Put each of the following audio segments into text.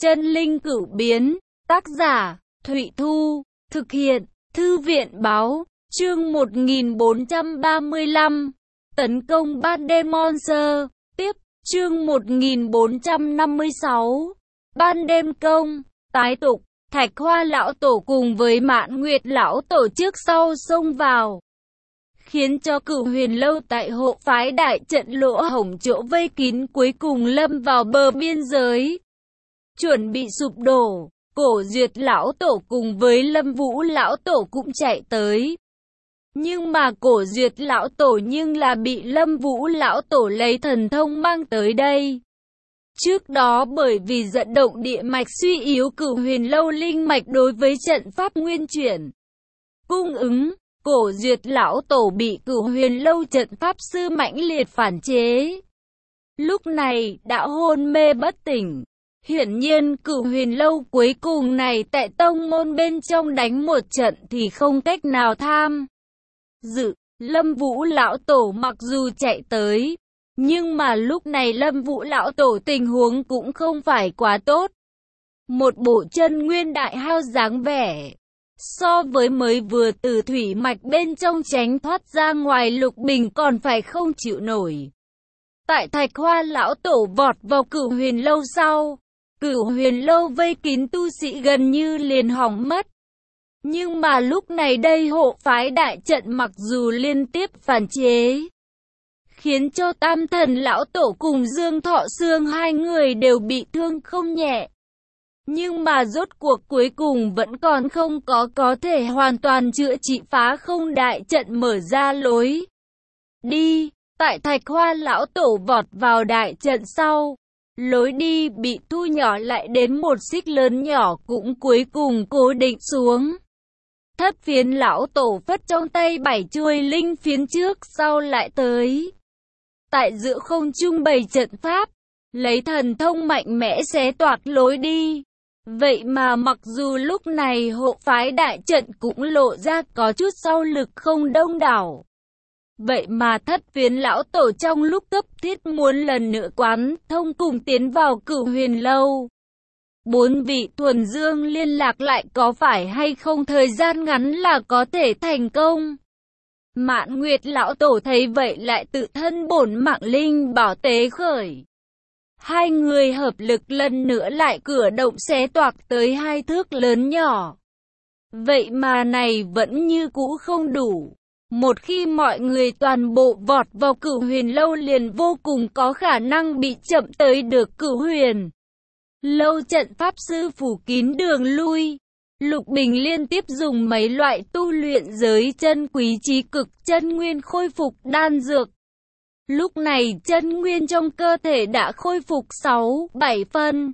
Chân linh cửu biến, tác giả, Thụy Thu, thực hiện, Thư viện báo, chương 1435, tấn công ban đêm monster, tiếp, chương 1456, ban đêm công, tái tục, Thạch Hoa lão tổ cùng với Mạn Nguyệt lão tổ trước sau xông vào, khiến cho Cửu Huyền lâu tại hộ phái đại trận lỗ hổng chỗ vây kín cuối cùng lâm vào bờ biên giới, chuẩn bị sụp đổ. Cổ Duyệt lão tổ cùng với Lâm Vũ lão tổ cũng chạy tới. Nhưng mà Cổ Duyệt lão tổ nhưng là bị Lâm Vũ lão tổ lấy thần thông mang tới đây. Trước đó bởi vì vận động địa mạch suy yếu, Cửu Huyền lâu linh mạch đối với trận pháp nguyên chuyển cung ứng, Cổ Duyệt lão tổ bị Cửu Huyền lâu trận pháp sư mãnh liệt phản chế. Lúc này đã hôn mê bất tỉnh. Hiển nhiên Cửu Huyền lâu cuối cùng này tại tông môn bên trong đánh một trận thì không cách nào tham dự. Lâm Vũ lão tổ mặc dù chạy tới, nhưng mà lúc này Lâm Vũ lão tổ tình huống cũng không phải quá tốt. Một bộ chân nguyên đại hao dáng vẻ, so với mới vừa từ thủy mạch bên trong tránh thoát ra ngoài, Lục Bình còn phải không chịu nổi. Tại Thạch Hoa lão tổ vọt vào Cửu Huyền lâu sau, Cửu Huyền lâu vây kín tu sĩ gần như liền hỏng mất. Nhưng mà lúc này đây hộ phái đại trận mặc dù liên tiếp phản chế, khiến cho Tam Thần lão tổ cùng Dương Thọ Sương hai người đều bị thương không nhẹ. Nhưng mà rốt cuộc cuối cùng vẫn còn không có thể hoàn toàn chữa trị, phá không đại trận mở ra lối đi. Tại Thạch Hoa lão tổ vọt vào đại trận sau, lối đi bị thu nhỏ lại đến một xích lớn nhỏ cũng cuối cùng cố định xuống. Thất Phiến lão tổ phất trong tay 7 chuôi linh phiến trước sau lại tới. Tại giữa không trung bày trận pháp, lấy thần thông mạnh mẽ xé toạc lối đi. Vậy mà mặc dù lúc này hộ phái đại trận cũng lộ ra có chút sau lực không đông đảo. Vậy mà Thất Phiến lão tổ trong lúc cấp thiết muốn lần nữa quán thông cùng tiến vào Cửu Huyền lâu. 4 vị thuần dương liên lạc lại có phải hay không thời gian ngắn là có thể thành công. Mạn Nguyệt lão tổ thấy vậy lại tự thân bổn mạng linh bảo tế khởi. Hai người hợp lực lần nữa lại cử động xé toạc tới 2 thước lớn nhỏ. Vậy mà này vẫn như cũ không đủ. Một khi mọi người toàn bộ vọt vào Cửu Huyền lâu liền vô cùng có khả năng bị chậm tới được Cửu Huyền lâu trận pháp sư phủ kín đường lui. Lục Bình liên tiếp dùng mấy loại tu luyện giới chân quý chí cực chân nguyên khôi phục đan dược. Lúc này chân nguyên trong cơ thể đã khôi phục 6-7 phân.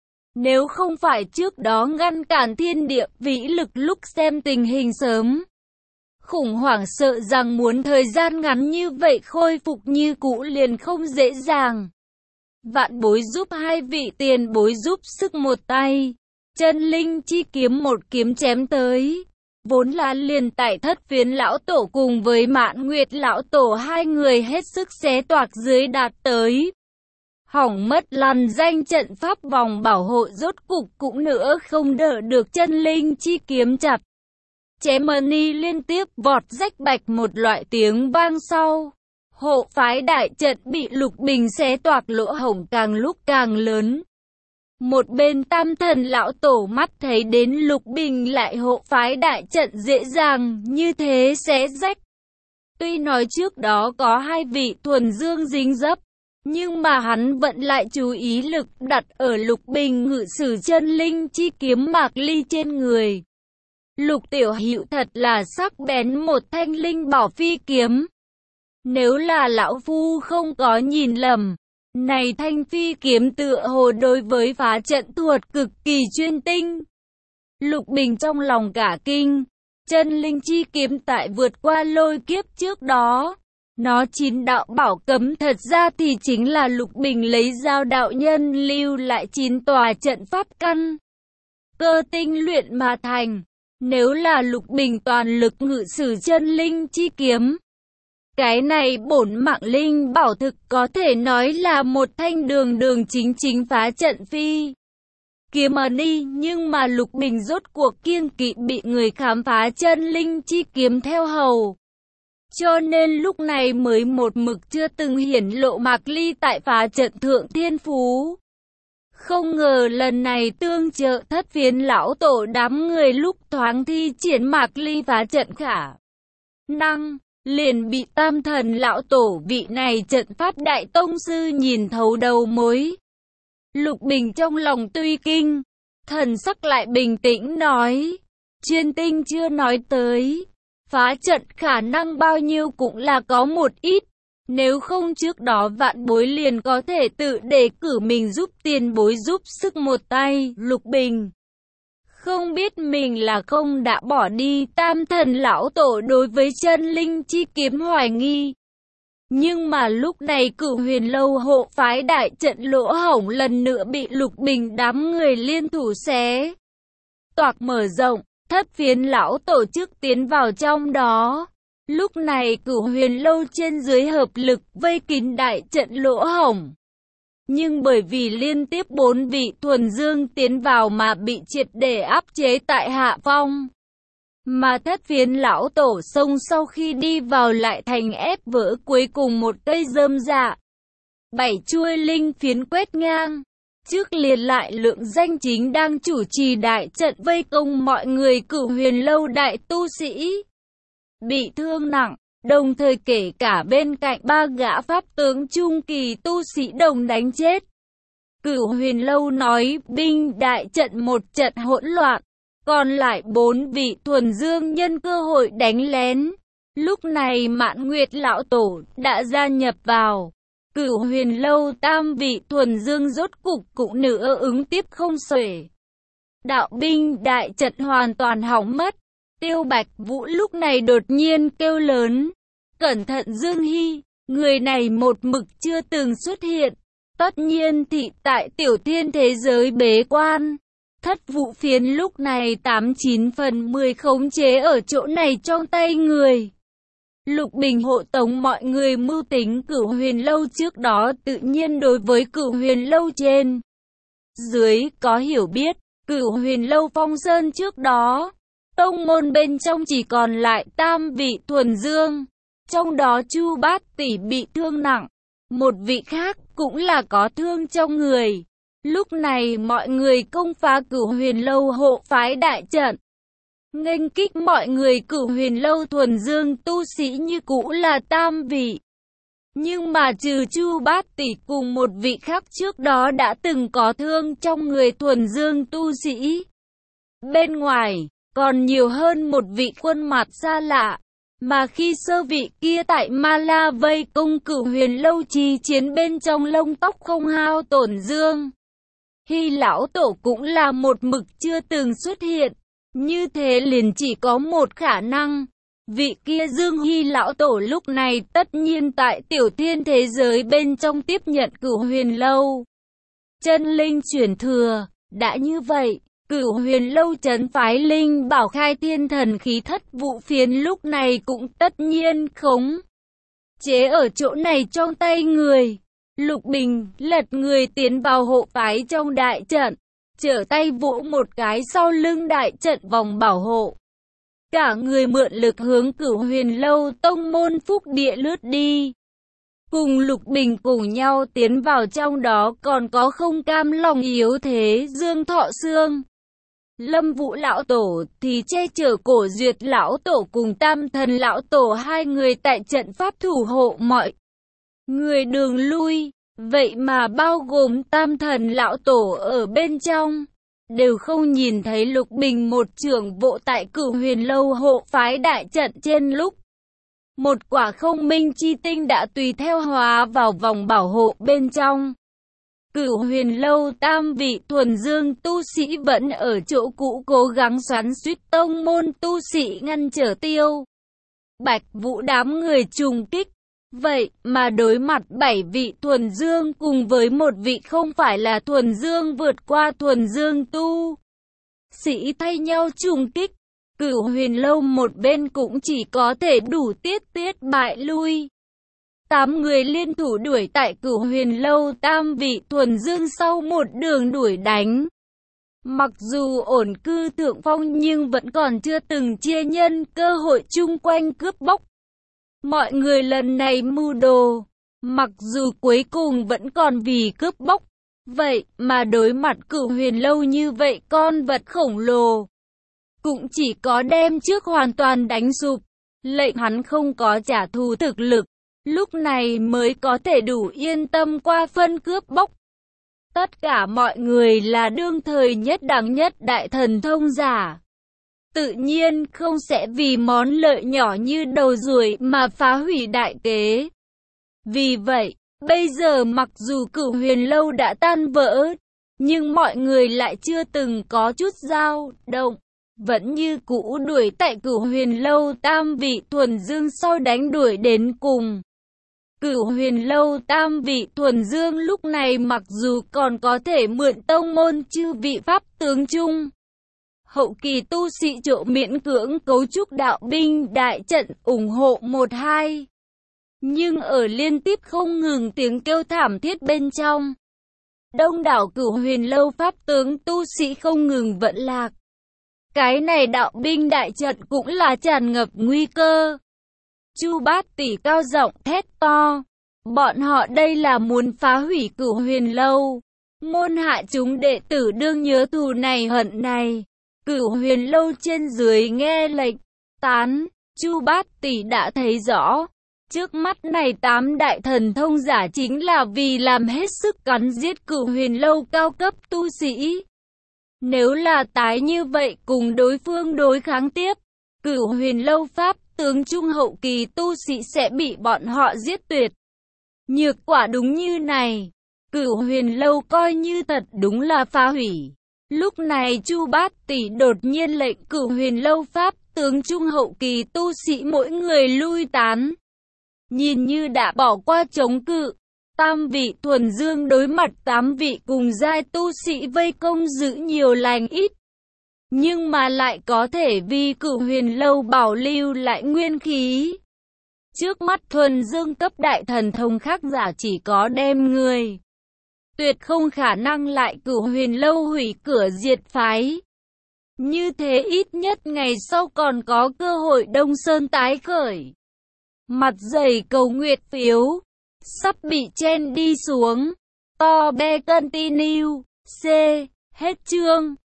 Nếu không phải trước đó ngăn cản thiên địa vĩ lực lúc xem tình hình sớm khủng hoảng, sợ rằng muốn thời gian ngắn như vậy khôi phục như cũ liền không dễ dàng. Vạn bối giúp hai vị tiền bối giúp sức một tay. Chân linh chi kiếm một kiếm chém tới. Vốn là liền tại Thất Phiến lão tổ cùng với Mạn Nguyệt lão tổ hai người hết sức xé toạc dưới đạt tới. Hỏng mất lằn danh trận pháp vòng bảo hộ rốt cục cũng nữa không đỡ được chân linh chi kiếm chặt. Chém ni liên tiếp vọt rách bạch một loại tiếng vang sau. Hộ phái đại trận bị Lục Bình xé toạc, lỗ hổng càng lúc càng lớn. Một bên Tam Thần lão tổ mắt thấy đến Lục Bình lại hộ phái đại trận dễ dàng như thế xé rách. Tuy nói trước đó có 2 vị thuần dương dính dấp, nhưng mà hắn vẫn lại chú ý lực đặt ở Lục Bình ngự sử chân linh chi kiếm mạc ly trên người. Lục tiểu hữu thật là sắc bén một thanh linh bảo phi kiếm. Nếu là lão phu không có nhìn lầm, này thanh phi kiếm tựa hồ đối với phá trận thuật cực kỳ chuyên tinh. Lục Bình trong lòng cả kinh, chân linh chi kiếm tại vượt qua lôi kiếp trước đó. Nó 9 đạo bảo cấm thật ra thì chính là Lục Bình lấy Giao đạo nhân lưu lại 9 tòa trận pháp căn cơ tinh luyện mà thành. Nếu là Lục Bình toàn lực ngự sử chân linh chi kiếm, cái này bổn mạng linh bảo thực có thể nói là một thanh đường chính phá trận phi kiếm mà đi, nhưng mà Lục Bình rốt cuộc kiêng kỵ bị người khám phá chân linh chi kiếm theo hầu. Cho nên lúc này mới một mực chưa từng hiển lộ Mạc Ly tại phá trận thượng thiên phú. Không ngờ lần này tương trợ Thất Phiến lão tổ đám người lúc thoáng thi triển Mạc Ly phá trận khả năng, liền bị Tam Thần lão tổ vị này trận pháp đại tông sư nhìn thấu đầu mối. Lục Bình trong lòng tuy kinh, thần sắc lại bình tĩnh nói, Chuyên Tinh chưa nói tới, phá trận khả năng bao nhiêu cũng là có một ít, nếu không trước đó vạn bối liền có thể tự đề cử mình giúp tiền bối giúp sức một tay. Lục Bình không biết mình là không đã bỏ đi Tam Thần lão tổ đối với chân linh chi kiếm hoài nghi. Nhưng mà lúc này Cửu Huyền lâu hộ phái đại trận lỗ hổng lần nữa bị Lục Bình đám người liên thủ xé toạc mở rộng, Thất Phiến lão tổ chức tiến vào trong đó. Lúc này Cửu Huyền lâu trên dưới hợp lực vây kín đại trận lỗ hổng. Nhưng bởi vì liên tiếp 4 vị thuần dương tiến vào mà bị triệt để áp chế tại hạ phong. Mà Thất Phiến lão tổ xông sau khi đi vào lại thành ép vỡ cuối cùng một cây rơm dạ. 7 chuôi linh phiến quét ngang. Trước liền lại lượng danh chính đang chủ trì đại trận vây công mọi người Cửu Huyền lâu đại tu sĩ bị thương nặng, đồng thời kể cả bên cạnh 3 gã pháp tướng trung kỳ tu sĩ đồng đánh chết. Cửu Huyền lâu nói binh đại trận một trận hỗn loạn, còn lại 4 vị thuần dương nhân cơ hội đánh lén. Lúc này Mạn Nguyệt lão tổ đã gia nhập vào. Cửu Huyền lâu tam vị thuần dương rốt cục cũng nữa ứng tiếp không xuể. Đạo binh đại trận hoàn toàn hỏng mất. Tiêu Bạch Vũ lúc này đột nhiên kêu lớn, cẩn thận Dương Hy, người này một mực chưa từng xuất hiện. Tất nhiên thị tại tiểu thiên thế giới bế quan. Thất Vũ Phiến lúc này 89 phần 10 khống chế ở chỗ này trong tay người. Lục Bình hộ tống mọi người mưu tính Cửu Huyền lâu trước đó tự nhiên đối với Cửu Huyền lâu trên dưới có hiểu biết. Cửu Huyền lâu phong sơn trước đó, tông môn bên trong chỉ còn lại tam vị thuần dương, trong đó Chu Bát Tỷ bị thương nặng, một vị khác cũng là có thương trong người. Lúc này mọi người công phá Cửu Huyền lâu hộ phái đại trận, nghênh kích mọi người Cửu Huyền lâu thuần dương tu sĩ như cũ là tam vị. Nhưng mà trừ Chu Bát Tỷ cùng một vị khác trước đó đã từng có thương trong người thuần dương tu sĩ, bên ngoài còn nhiều hơn một vị khuôn mặt xa lạ. Mà khi sơ vị kia tại Ma La vây công Cửu Huyền lâu trì chiến bên trong lông tóc không hao tổn Dương Hy lão tổ cũng là một mực chưa từng xuất hiện. Như thế liền chỉ có một khả năng, vị kia Dương Hy lão tổ lúc này tất nhiên tại tiểu thiên thế giới bên trong tiếp nhận Cửu Huyền lâu chân linh chuyển thừa. Đã như vậy, Cửu Huyền lâu trấn phái linh bảo khai thiên thần khí Thất Vũ Phiến lúc này cũng tất nhiên khống chế ở chỗ này trong tay người. Lục Bình lật người tiến vào hộ phái trong đại trận, trở tay vỗ một cái sau lưng đại trận vòng bảo hộ. Cả người mượn lực hướng Cửu Huyền lâu tông môn phúc địa lướt đi. Cùng Lục Bình cùng nhau tiến vào trong đó còn có không cam lòng yếu thế Dương Thọ Sương. Lâm Vũ lão tổ thì che chở Cổ Duyệt lão tổ cùng Tam Thần lão tổ, hai người tại trận pháp thủ hộ mọi người đường lui. Vậy mà bao gồm Tam Thần lão tổ ở bên trong, đều không nhìn thấy Lục Bình một chưởng vỗ tại Cửu Huyền lâu hộ phái đại trận trên lúc. Một quả không minh chi tinh đã tùy theo hóa vào vòng bảo hộ bên trong. Cửu Huyền lâu tam vị thuần dương tu sĩ vẫn ở chỗ cũ cố gắng xoắn suýt tông môn tu sĩ ngăn trở Tiêu Bạch Vũ đám người trùng kích. Vậy mà đối mặt 7 vị thuần dương cùng với một vị không phải là thuần dương vượt qua thuần dương tu sĩ thay nhau trùng kích, Cửu Huyền lâu một bên cũng chỉ có thể đủ tiết bại lui. 8 người liên thủ đuổi tại Cửu Huyền lâu tam vị thuần dương sau một đường đuổi đánh. Mặc dù ổn cư thượng phong nhưng vẫn còn chưa từng chia nhân cơ hội chung quanh cướp bóc. Mọi người lần này mưu đồ, mặc dù cuối cùng vẫn còn vì cướp bóc. Vậy mà đối mặt Cửu Huyền Lâu như vậy con vật khổng lồ, cũng chỉ có đem trước hoàn toàn đánh sụp, lệnh hắn không có trả thù thực lực, lúc này mới có thể đủ yên tâm qua phân cướp bóc. Tất cả mọi người là đương thời nhất đẳng nhất đại thần thông giả, tự nhiên không sẽ vì món lợi nhỏ như đầu ruồi mà phá hủy đại kế. Vì vậy, bây giờ mặc dù Cửu Huyền Lâu đã tan vỡ, nhưng mọi người lại chưa từng có chút dao động, vẫn như cũ đuổi tại Cửu Huyền Lâu tam vị thuần dương sau đánh đuổi đến cùng. Cửu Huyền Lâu tam vị thuần dương lúc này mặc dù còn có thể mượn tông môn chư vị pháp tướng chung, hậu kỳ tu sĩ chỗ miễn cưỡng cấu trúc đạo binh đại trận ủng hộ 1-2. Nhưng ở liên tiếp không ngừng tiếng kêu thảm thiết bên trong, đông đảo Cửu Huyền Lâu pháp tướng tu sĩ không ngừng vẫn lạc. Cái này đạo binh đại trận cũng là tràn ngập nguy cơ. Chu Bát Tỷ cao giọng thét to, bọn họ đây là muốn phá hủy Cửu Huyền Lâu. Môn hạ chúng đệ tử đương nhớ thù này hận này. Cửu Huyền Lâu trên dưới nghe lệnh, tán. Chu Bát Tỷ đã thấy rõ, trước mắt này 8 đại thần thông giả chính là vì làm hết sức cắn giết Cửu Huyền Lâu cao cấp tu sĩ. Nếu là tái như vậy cùng đối phương đối kháng tiếp, Cửu Huyền Lâu pháp tướng trung hậu kỳ tu sĩ sẽ bị bọn họ giết tuyệt. Nhược quả đúng như này, Cửu Huyền Lâu coi như thật đúng là phá hủy. Lúc này Chu Bát Tỷ đột nhiên lệnh Cửu Huyền Lâu pháp tướng trung hậu kỳ tu sĩ mỗi người lui tán. Nhìn như đã bỏ qua chống cự, tam vị thuần dương đối mặt 8 vị cùng giai tu sĩ vây công giữ nhiều lành ít. Nhưng mà lại có thể vì Cửu Huyền Lâu bảo lưu lại nguyên khí. Trước mắt thuần dương cấp đại thần thông khác giả chỉ có đem người. Tuyệt không khả năng lại Cửu Huyền Lâu hủy cửa diệt phái. Như thế ít nhất ngày sau còn có cơ hội Đông Sơn tái khởi. Mặt dày cầu nguyệt phiếu, sắp bị chen đi xuống. To be continue, C, hết chương.